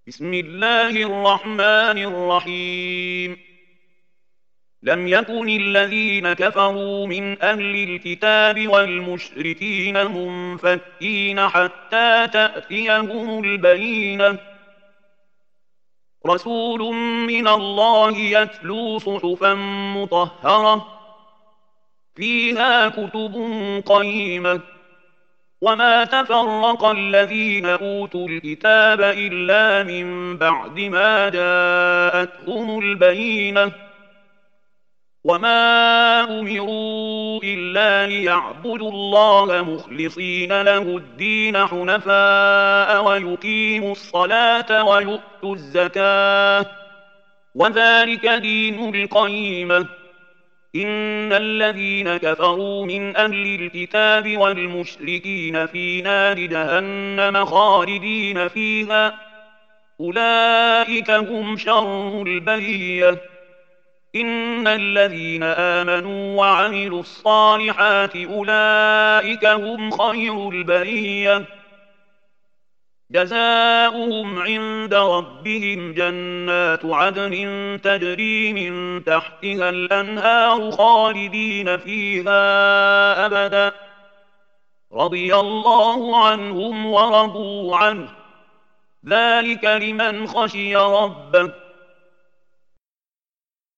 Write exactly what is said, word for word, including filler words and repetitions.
بسم الله الرحمن الرحيم. لم يكن الذين كفروا من أهل الكتاب والمشركين منفكين حتى تأتيهم البينة، رسول من الله يتلو صحفا مطهرة فيها كتب قيمة. وما تفرق الذين أوتوا الكتاب إلا من بعد ما جاءتهم البينة، وما أمروا إلا ليعبدوا الله مخلصين له الدين حنفاء ويقيموا الصلاة ويؤتوا الزكاة، وذلك دين القيمة. إن الذين كفروا من أهل الكتاب والمشركين في نار جهنم خالدين فيها، أولئك هم شر البرية. إن الذين آمنوا وعملوا الصالحات أولئك هم خير البرية، جزاؤهم عند ربهم جنات عدن تجري من تحتها الأنهار خالدين فيها أبدا، رضي الله عنهم ورضوا عنه، ذلك لمن خشي ربه.